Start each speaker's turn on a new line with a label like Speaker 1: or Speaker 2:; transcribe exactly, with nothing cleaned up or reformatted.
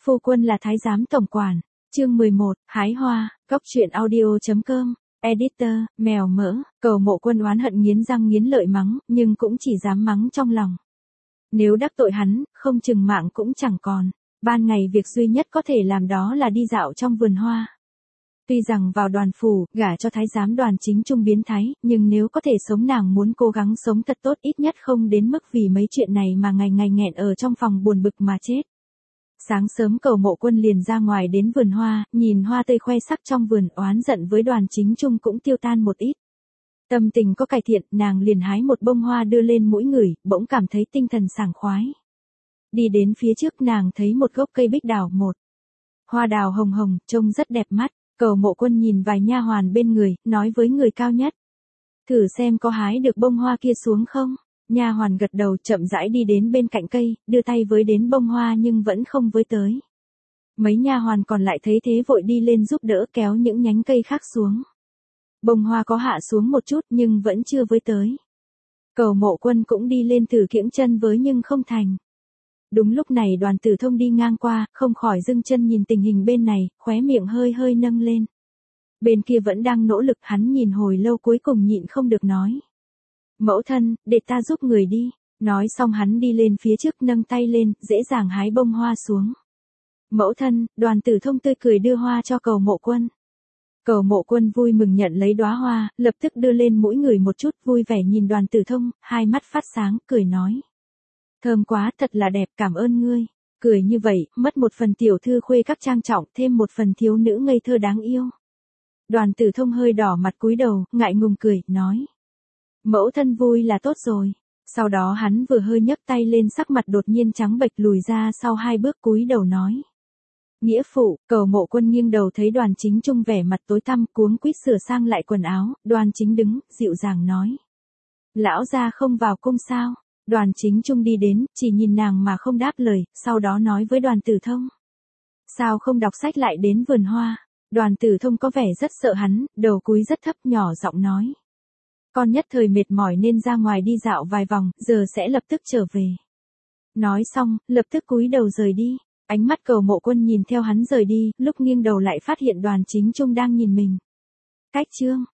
Speaker 1: Phu quân là thái giám tổng quản. Chương mười một, hái hoa, góc truyện audio.com. Editor, mèo mỡ. Cầu Mộ Quân oán hận nghiến răng nghiến lợi mắng, nhưng cũng chỉ dám mắng trong lòng. Nếu đắc tội hắn, không chừng mạng cũng chẳng còn. Ban ngày việc duy nhất có thể làm đó là đi dạo trong vườn hoa. Tuy rằng vào đoàn phủ, gả cho thái giám Đoàn Chính Trung biến thái, nhưng nếu có thể sống nàng muốn cố gắng sống thật tốt, ít nhất không đến mức vì mấy chuyện này mà ngày ngày nghẹn ở trong phòng buồn bực mà chết. Sáng sớm Cầu Mộ Quân liền ra ngoài đến vườn hoa, nhìn hoa tươi khoe sắc trong vườn, oán giận với Đoàn Chính Trung cũng tiêu tan một ít. Tâm tình có cải thiện, nàng liền hái một bông hoa đưa lên mũi ngửi, bỗng cảm thấy tinh thần sảng khoái. Đi đến phía trước nàng thấy một gốc cây bích đào, một hoa đào hồng hồng, trông rất đẹp mắt. Cầu Mộ Quân nhìn vài nha hoàn bên người, nói với người cao nhất: "Thử xem có hái được bông hoa kia xuống không?" Nha hoàn gật đầu, chậm rãi đi đến bên cạnh cây, đưa tay với đến bông hoa nhưng vẫn không với tới. Mấy nha hoàn còn lại thấy thế vội đi lên giúp đỡ kéo những nhánh cây khác xuống. Bông hoa có hạ xuống một chút nhưng vẫn chưa với tới. Cầu Mộ Quân cũng đi lên thử kiễng chân với nhưng không thành. Đúng lúc này Đoàn Tử Thông đi ngang qua, không khỏi dưng chân nhìn tình hình bên này, khóe miệng hơi hơi nâng lên. Bên kia vẫn đang nỗ lực, hắn nhìn hồi lâu cuối cùng nhịn không được nói: "Mẫu thân, để ta giúp người đi." Nói xong hắn đi lên phía trước nâng tay lên, dễ dàng hái bông hoa xuống. "Mẫu thân." Đoàn Tử Thông tươi cười đưa hoa cho Cầu Mộ Quân. Cầu Mộ Quân vui mừng nhận lấy đóa hoa, lập tức đưa lên mũi người một chút, vui vẻ nhìn Đoàn Tử Thông, hai mắt phát sáng, cười nói: "Thơm quá, thật là đẹp, cảm ơn ngươi." Cười như vậy, mất một phần tiểu thư khuê các trang trọng, thêm một phần thiếu nữ ngây thơ đáng yêu. Đoàn Tử Thông hơi đỏ mặt cúi đầu, ngại ngùng cười, nói: "Mẫu thân vui là tốt rồi." Sau đó hắn vừa hơi nhấc tay lên, sắc mặt đột nhiên trắng bệch lùi ra sau hai bước cúi đầu nói: "Nghĩa phụ." Cầu Mộ Quân nghiêng đầu thấy Đoàn Chính Trung vẻ mặt tối tăm, cuống quýt sửa sang lại quần áo. Đoàn Chính đứng, dịu dàng nói: "Lão gia không vào cung sao?" Đoàn Chính Trung đi đến, chỉ nhìn nàng mà không đáp lời, sau đó nói với Đoàn Tử Thông: "Sao không đọc sách lại đến vườn hoa?" Đoàn Tử Thông có vẻ rất sợ hắn, đầu cúi rất thấp, nhỏ giọng nói: "Con nhất thời mệt mỏi nên ra ngoài đi dạo vài vòng, giờ sẽ lập tức trở về." Nói xong, lập tức cúi đầu rời đi. Ánh mắt Cầu Mộ Quân nhìn theo hắn rời đi, lúc nghiêng đầu lại phát hiện Đoàn Chính Trung đang nhìn mình. Cách chương